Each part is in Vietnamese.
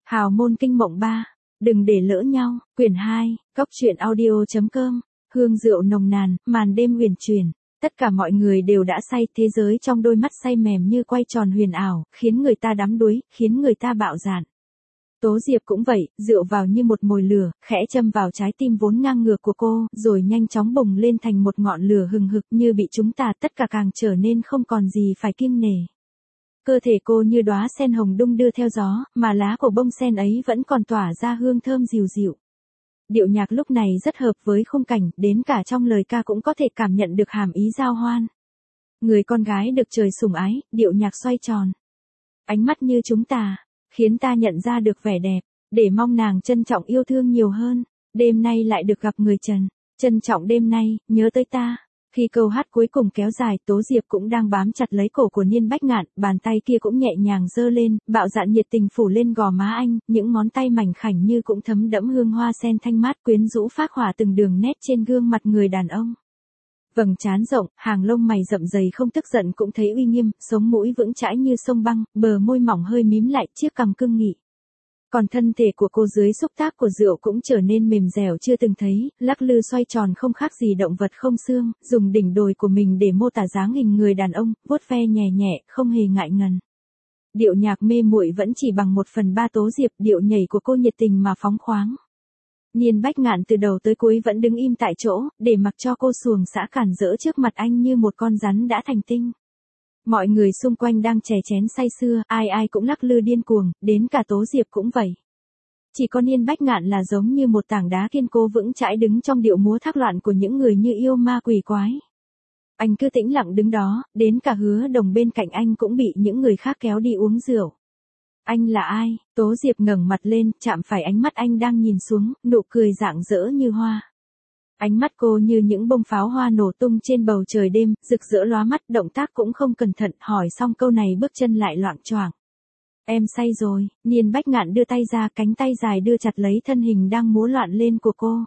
Hào môn kinh mộng 3. Đừng để lỡ nhau. Quyển 2. Cốc truyện audio.com. Hương rượu nồng nàn, màn đêm huyền chuyển. Tất cả mọi người đều đã say, thế giới trong đôi mắt say mềm như quay tròn huyền ảo, khiến người ta đắm đuối, khiến người ta bạo dạn. Tố Diệp cũng vậy, rượu vào như một mồi lửa, khẽ châm vào trái tim vốn ngang ngược của cô, rồi nhanh chóng bùng lên thành một ngọn lửa hừng hực như bị chúng ta, tất cả càng trở nên không còn gì phải kiêng nể. Cơ thể cô như đóa sen hồng đung đưa theo gió, mà lá của bông sen ấy vẫn còn tỏa ra hương thơm dịu dịu. Điệu nhạc lúc này rất hợp với khung cảnh, đến cả trong lời ca cũng có thể cảm nhận được hàm ý giao hoan. Người con gái được trời sủng ái, điệu nhạc xoay tròn. Ánh mắt như chúng ta, khiến ta nhận ra được vẻ đẹp, để mong nàng trân trọng yêu thương nhiều hơn. Đêm nay lại được gặp người trần, trân trọng đêm nay, nhớ tới ta. Khi câu hát cuối cùng kéo dài, Tố Diệp cũng đang bám chặt lấy cổ của Niên Bách Ngạn, bàn tay kia cũng nhẹ nhàng giơ lên, bạo dạn nhiệt tình phủ lên gò má anh, những ngón tay mảnh khảnh như cũng thấm đẫm hương hoa sen thanh mát quyến rũ phác họa từng đường nét trên gương mặt người đàn ông. Vầng trán rộng, hàng lông mày rậm dày không tức giận cũng thấy uy nghiêm, sống mũi vững chãi như sông băng, bờ môi mỏng hơi mím lại, chiếc cằm cưng nghị. Còn thân thể của cô dưới xúc tác của rượu cũng trở nên mềm dẻo chưa từng thấy, lắc lư xoay tròn không khác gì động vật không xương, dùng đỉnh đồi của mình để mô tả dáng hình người đàn ông, vuốt ve nhẹ nhẹ, không hề ngại ngần. Điệu nhạc mê muội vẫn chỉ bằng 1/3 Tố Diệp, điệu nhảy của cô nhiệt tình mà phóng khoáng. Niên Bách Ngạn từ đầu tới cuối vẫn đứng im tại chỗ, để mặc cho cô xuồng xã cản rỡ trước mặt anh như một con rắn đã thành tinh. Mọi người xung quanh đang chè chén say sưa, ai ai cũng lắc lư điên cuồng, đến cả Tố Diệp cũng vậy. Chỉ có Niên Bách Ngạn là giống như một tảng đá kiên cố vững chãi đứng trong điệu múa thác loạn của những người như yêu ma quỷ quái. Anh cứ tĩnh lặng đứng đó, đến cả Hứa Đồng bên cạnh anh cũng bị những người khác kéo đi uống rượu. Anh là ai? Tố Diệp ngẩng mặt lên, chạm phải ánh mắt anh đang nhìn xuống, nụ cười rạng rỡ như hoa. Ánh mắt cô như những bông pháo hoa nổ tung trên bầu trời đêm, rực rỡ lóa mắt, động tác cũng không cẩn thận, hỏi xong câu này bước chân lại loạng choạng. Em say rồi. Niên Bách Ngạn đưa tay ra, cánh tay dài đưa chặt lấy thân hình đang múa loạn lên của cô.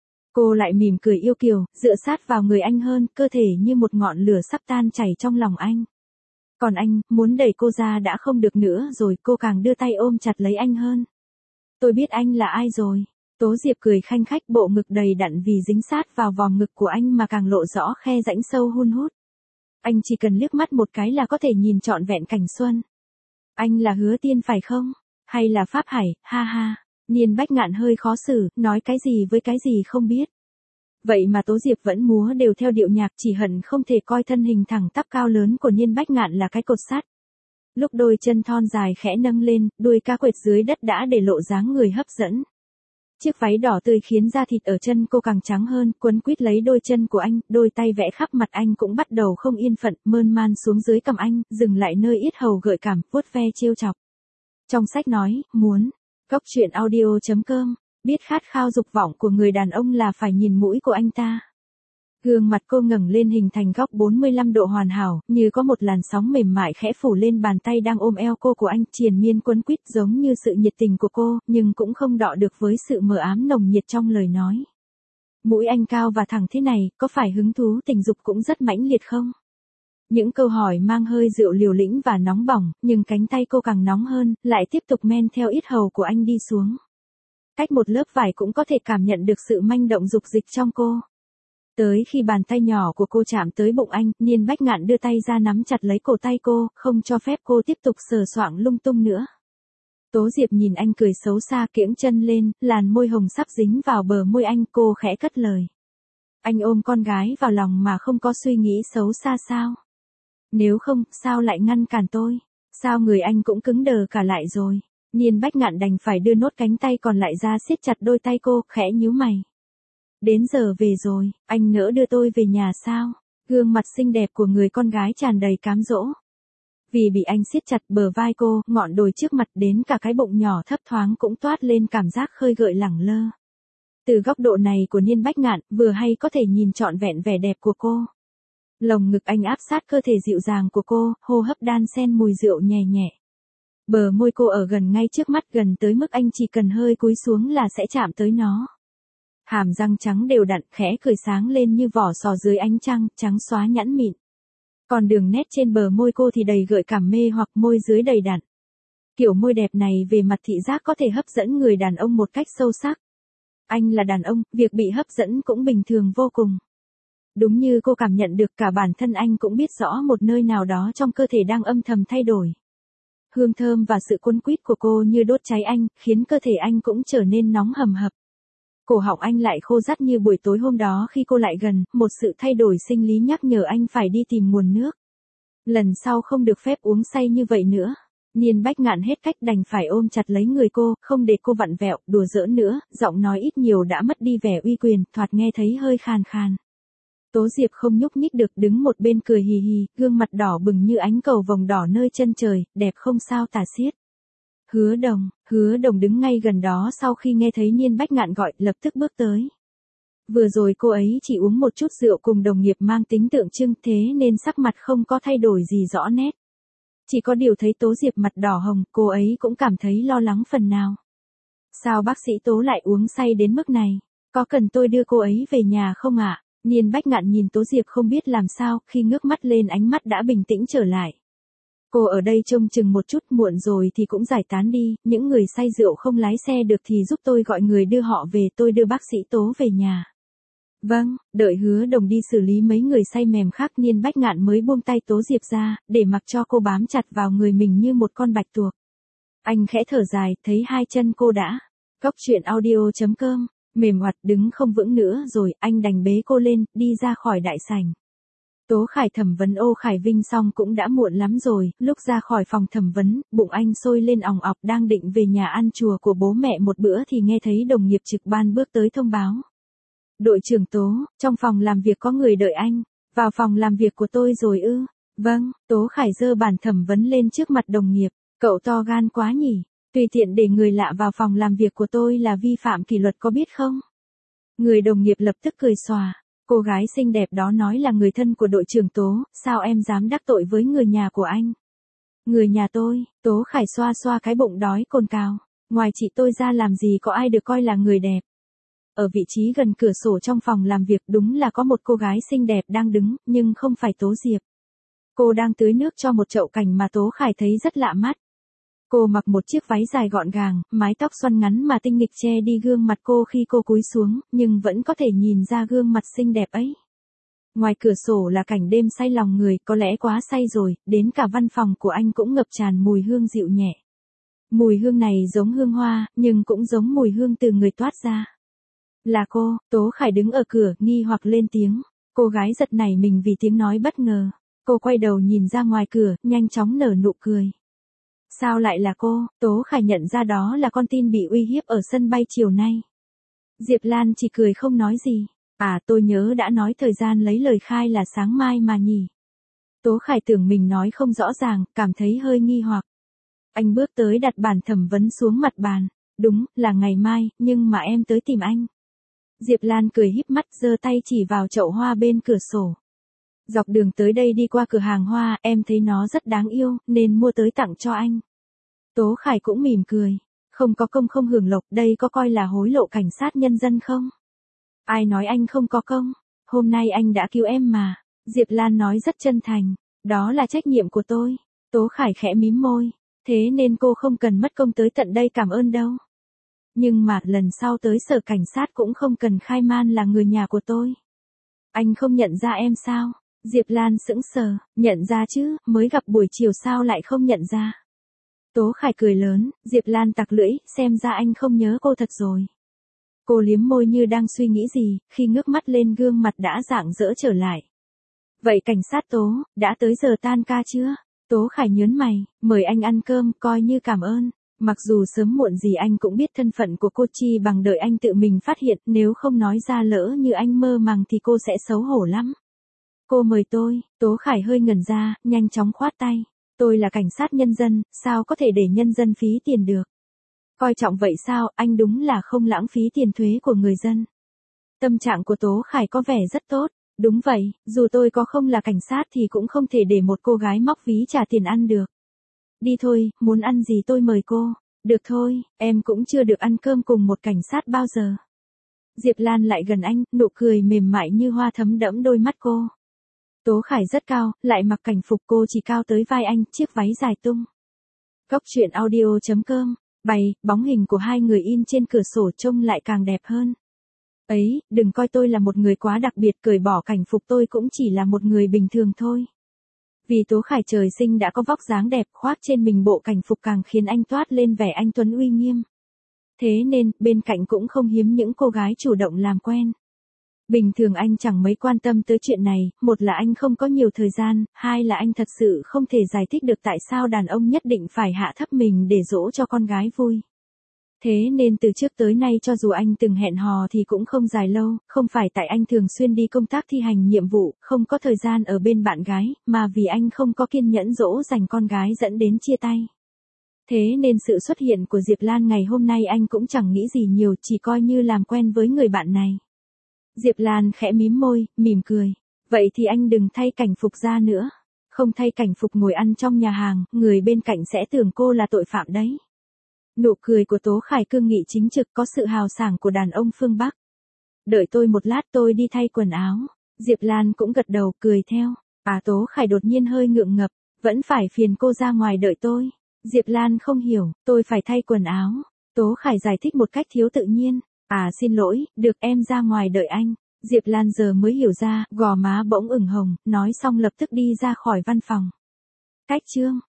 Cô lại mỉm cười yêu kiều, dựa sát vào người anh hơn, cơ thể như một ngọn lửa sắp tan chảy trong lòng anh. Còn anh, muốn đẩy cô ra đã không được nữa rồi, cô càng đưa tay ôm chặt lấy anh hơn. Tôi biết anh là ai rồi. Tố Diệp cười khanh khách, bộ ngực đầy đặn vì dính sát vào vòng ngực của anh mà càng lộ rõ khe rãnh sâu hun hút. Anh chỉ cần liếc mắt một cái là có thể nhìn trọn vẹn cảnh xuân. Anh là Hứa Tiên phải không? Hay là Pháp Hải, ha ha. Niên Bách Ngạn hơi khó xử, nói cái gì với cái gì không biết. Vậy mà Tố Diệp vẫn múa đều theo điệu nhạc, chỉ hận không thể coi thân hình thẳng tắp cao lớn của Niên Bách Ngạn là cái cột sắt. Lúc đôi chân thon dài khẽ nâng lên, đuôi cá quệt dưới đất đã để lộ dáng người hấp dẫn. Chiếc váy đỏ tươi khiến da thịt ở chân cô càng trắng hơn, quấn quýt lấy đôi chân của anh, đôi tay vẽ khắp mặt anh cũng bắt đầu không yên phận, mơn man xuống dưới cằm anh, dừng lại nơi yết hầu gợi cảm, vuốt ve trêu chọc. Trong sách nói, muốn, Cốc truyện audio.com, biết khát khao dục vọng của người đàn ông là phải nhìn mũi của anh ta. Gương mặt cô ngẩng lên hình thành góc 45 độ hoàn hảo, như có một làn sóng mềm mại khẽ phủ lên bàn tay đang ôm eo cô của anh, triền miên quấn quýt giống như sự nhiệt tình của cô, nhưng cũng không đọ được với sự mờ ám nồng nhiệt trong lời nói. Mũi anh cao và thẳng thế này, có phải hứng thú tình dục cũng rất mãnh liệt không? Những câu hỏi mang hơi rượu liều lĩnh và nóng bỏng, nhưng cánh tay cô càng nóng hơn, lại tiếp tục men theo yết hầu của anh đi xuống. Cách một lớp vải cũng có thể cảm nhận được sự manh động dục dịch trong cô. Tới khi bàn tay nhỏ của cô chạm tới bụng anh, Niên Bách Ngạn đưa tay ra nắm chặt lấy cổ tay cô, không cho phép cô tiếp tục sờ soạng lung tung nữa. Tố Diệp nhìn anh cười xấu xa, kiễng chân lên, làn môi hồng sắp dính vào bờ môi anh, cô khẽ cất lời. Anh ôm con gái vào lòng mà không có suy nghĩ xấu xa sao? Nếu không, sao lại ngăn cản tôi? Sao người anh cũng cứng đờ cả lại rồi? Niên Bách Ngạn đành phải đưa nốt cánh tay còn lại ra siết chặt đôi tay cô, khẽ nhíu mày. Đến giờ về rồi, anh nỡ đưa tôi về nhà sao? Gương mặt xinh đẹp của người con gái tràn đầy cám dỗ. Vì bị anh siết chặt, bờ vai cô, ngọn đồi trước mặt đến cả cái bụng nhỏ thấp thoáng cũng toát lên cảm giác khơi gợi lẳng lơ. Từ góc độ này của Niên Bách Ngạn, vừa hay có thể nhìn trọn vẹn vẻ đẹp của cô. Lồng ngực anh áp sát cơ thể dịu dàng của cô, hô hấp đan xen mùi rượu nhẹ nhẹ. Bờ môi cô ở gần ngay trước mắt, gần tới mức anh chỉ cần hơi cúi xuống là sẽ chạm tới nó. Hàm răng trắng đều đặn, khẽ cười sáng lên như vỏ sò dưới ánh trăng, trắng xóa nhẵn mịn. Còn đường nét trên bờ môi cô thì đầy gợi cảm mê hoặc, môi dưới đầy đặn. Kiểu môi đẹp này về mặt thị giác có thể hấp dẫn người đàn ông một cách sâu sắc. Anh là đàn ông, việc bị hấp dẫn cũng bình thường vô cùng. Đúng như cô cảm nhận được, cả bản thân anh cũng biết rõ một nơi nào đó trong cơ thể đang âm thầm thay đổi. Hương thơm và sự cuốn quýt của cô như đốt cháy anh, khiến cơ thể anh cũng trở nên nóng hầm hập. Cổ họng anh lại khô rắt như buổi tối hôm đó khi cô lại gần, một sự thay đổi sinh lý nhắc nhở anh phải đi tìm nguồn nước. Lần sau không được phép uống say như vậy nữa. Niên Bách Ngạn hết cách đành phải ôm chặt lấy người cô, không để cô vặn vẹo, đùa giỡn nữa, giọng nói ít nhiều đã mất đi vẻ uy quyền, thoạt nghe thấy hơi khàn khàn. Tố Diệp không nhúc nhích được, đứng một bên cười hì hì, gương mặt đỏ bừng như ánh cầu vồng đỏ nơi chân trời, đẹp không sao tả xiết. Hứa Đồng đứng ngay gần đó sau khi nghe thấy Niên Bách Ngạn gọi, lập tức bước tới. Vừa rồi cô ấy chỉ uống một chút rượu cùng đồng nghiệp mang tính tượng trưng, thế nên sắc mặt không có thay đổi gì rõ nét. Chỉ có điều thấy Tố Diệp mặt đỏ hồng, cô ấy cũng cảm thấy lo lắng phần nào. Sao bác sĩ Tố lại uống say đến mức này? Có cần tôi đưa cô ấy về nhà không ạ? Niên Bách Ngạn nhìn Tố Diệp không biết làm sao, khi ngước mắt lên ánh mắt đã bình tĩnh trở lại. Cô ở đây trông chừng một chút, muộn rồi thì cũng giải tán đi, những người say rượu không lái xe được thì giúp tôi gọi người đưa họ về, tôi đưa bác sĩ Tố về nhà. Vâng, đợi Hứa Đồng đi xử lý mấy người say mềm khác, Niên Bách Ngạn mới buông tay Tố Diệp ra, để mặc cho cô bám chặt vào người mình như một con bạch tuộc. Anh khẽ thở dài, thấy hai chân cô đã. Cốc truyện audio.com, mềm oặt đứng không vững nữa rồi, anh đành bế cô lên, đi ra khỏi đại sảnh. Tố Khải thẩm vấn Ô Khải Vinh xong cũng đã muộn lắm rồi, lúc ra khỏi phòng thẩm vấn, bụng anh sôi lên òng ọc, đang định về nhà ăn chùa của bố mẹ một bữa thì nghe thấy đồng nghiệp trực ban bước tới thông báo. Đội trưởng Tố, trong phòng làm việc có người đợi anh. Vào phòng làm việc của tôi rồi ư? Vâng, Tố Khải giơ bản thẩm vấn lên trước mặt đồng nghiệp. Cậu to gan quá nhỉ? Tùy tiện để người lạ vào phòng làm việc của tôi là vi phạm kỷ luật có biết không? Người đồng nghiệp lập tức cười xòa. Cô gái xinh đẹp đó nói là người thân của đội trưởng Tố, sao em dám đắc tội với người nhà của anh? Người nhà tôi, Tố Khải xoa xoa cái bụng đói cồn cào. Ngoài chị tôi ra làm gì có ai được coi là người đẹp. Ở vị trí gần cửa sổ trong phòng làm việc đúng là có một cô gái xinh đẹp đang đứng, nhưng không phải Tố Diệp. Cô đang tưới nước cho một chậu cảnh mà Tố Khải thấy rất lạ mắt. Cô mặc một chiếc váy dài gọn gàng, mái tóc xoăn ngắn mà tinh nghịch che đi gương mặt cô khi cô cúi xuống, nhưng vẫn có thể nhìn ra gương mặt xinh đẹp ấy. Ngoài cửa sổ là cảnh đêm say lòng người, có lẽ quá say rồi, đến cả văn phòng của anh cũng ngập tràn mùi hương dịu nhẹ. Mùi hương này giống hương hoa, nhưng cũng giống mùi hương từ người toát ra. Là cô, Tố Khải đứng ở cửa, nghi hoặc lên tiếng. Cô gái giật nảy mình vì tiếng nói bất ngờ. Cô quay đầu nhìn ra ngoài cửa, nhanh chóng nở nụ cười. Sao lại là cô? Tố Khải nhận ra đó là con tin bị uy hiếp ở sân bay chiều nay. Diệp Lan chỉ cười không nói gì. À, tôi nhớ đã nói thời gian lấy lời khai là sáng mai mà nhỉ. Tố Khải tưởng mình nói không rõ ràng, cảm thấy hơi nghi hoặc. Anh bước tới đặt bản thẩm vấn xuống mặt bàn. Đúng, là ngày mai, nhưng mà em tới tìm anh. Diệp Lan cười híp mắt, giơ tay chỉ vào chậu hoa bên cửa sổ. Dọc đường tới đây đi qua cửa hàng hoa, em thấy nó rất đáng yêu, nên mua tới tặng cho anh. Tố Khải cũng mỉm cười. Không có công không hưởng lộc, đây có coi là hối lộ cảnh sát nhân dân không? Ai nói anh không có công? Hôm nay anh đã cứu em mà. Diệp Lan nói rất chân thành. Đó là trách nhiệm của tôi. Tố Khải khẽ mím môi. Thế nên cô không cần mất công tới tận đây cảm ơn đâu. Nhưng mà lần sau tới sở cảnh sát cũng không cần khai man là người nhà của tôi. Anh không nhận ra em sao? Diệp Lan sững sờ, nhận ra chứ, mới gặp buổi chiều sao lại không nhận ra. Tố Khải cười lớn, Diệp Lan tặc lưỡi, xem ra anh không nhớ cô thật rồi. Cô liếm môi như đang suy nghĩ gì, khi ngước mắt lên gương mặt đã rạng rỡ trở lại. Vậy cảnh sát Tố, đã tới giờ tan ca chưa? Tố Khải nhớn mày, mời anh ăn cơm, coi như cảm ơn. Mặc dù sớm muộn gì anh cũng biết thân phận của cô, chi bằng đợi anh tự mình phát hiện, nếu không nói ra lỡ như anh mơ màng thì cô sẽ xấu hổ lắm. Cô mời tôi, Tố Khải hơi ngẩn ra, nhanh chóng khoát tay. Tôi là cảnh sát nhân dân, sao có thể để nhân dân phí tiền được? Coi trọng vậy sao, anh đúng là không lãng phí tiền thuế của người dân. Tâm trạng của Tố Khải có vẻ rất tốt. Đúng vậy, dù tôi có không là cảnh sát thì cũng không thể để một cô gái móc ví trả tiền ăn được. Đi thôi, muốn ăn gì tôi mời cô. Được thôi, em cũng chưa được ăn cơm cùng một cảnh sát bao giờ. Diệp Lan lại gần anh, nụ cười mềm mại như hoa thấm đẫm đôi mắt cô. Tố Khải rất cao, lại mặc cảnh phục, cô chỉ cao tới vai anh, chiếc váy dài tung. Cóc truyện audio.com. Bày, bóng hình của hai người in trên cửa sổ trông lại càng đẹp hơn. Ấy, đừng coi tôi là một người quá đặc biệt, cởi bỏ cảnh phục tôi cũng chỉ là một người bình thường thôi. Vì Tố Khải trời sinh đã có vóc dáng đẹp, khoác trên mình bộ cảnh phục càng khiến anh toát lên vẻ anh tuấn uy nghiêm. Thế nên, bên cạnh cũng không hiếm những cô gái chủ động làm quen. Bình thường anh chẳng mấy quan tâm tới chuyện này, một là anh không có nhiều thời gian, hai là anh thật sự không thể giải thích được tại sao đàn ông nhất định phải hạ thấp mình để dỗ cho con gái vui. Thế nên từ trước tới nay cho dù anh từng hẹn hò thì cũng không dài lâu, không phải tại anh thường xuyên đi công tác thi hành nhiệm vụ, không có thời gian ở bên bạn gái, mà vì anh không có kiên nhẫn dỗ dành con gái dẫn đến chia tay. Thế nên sự xuất hiện của Diệp Lan ngày hôm nay anh cũng chẳng nghĩ gì nhiều, chỉ coi như làm quen với người bạn này. Diệp Lan khẽ mím môi, mỉm cười. Vậy thì anh đừng thay cảnh phục ra nữa. Không thay cảnh phục ngồi ăn trong nhà hàng, người bên cạnh sẽ tưởng cô là tội phạm đấy. Nụ cười của Tố Khải cương nghị chính trực, có sự hào sảng của đàn ông phương Bắc. Đợi tôi một lát, tôi đi thay quần áo. Diệp Lan cũng gật đầu, cười theo. Tố Khải đột nhiên hơi ngượng ngập. Vẫn phải phiền cô ra ngoài đợi tôi. Diệp Lan không hiểu, tôi phải thay quần áo. Tố Khải giải thích một cách thiếu tự nhiên. Xin lỗi, được em ra ngoài đợi anh. Diệp Lan giờ mới hiểu ra, gò má bỗng ửng hồng, nói xong lập tức đi ra khỏi văn phòng. Cách chương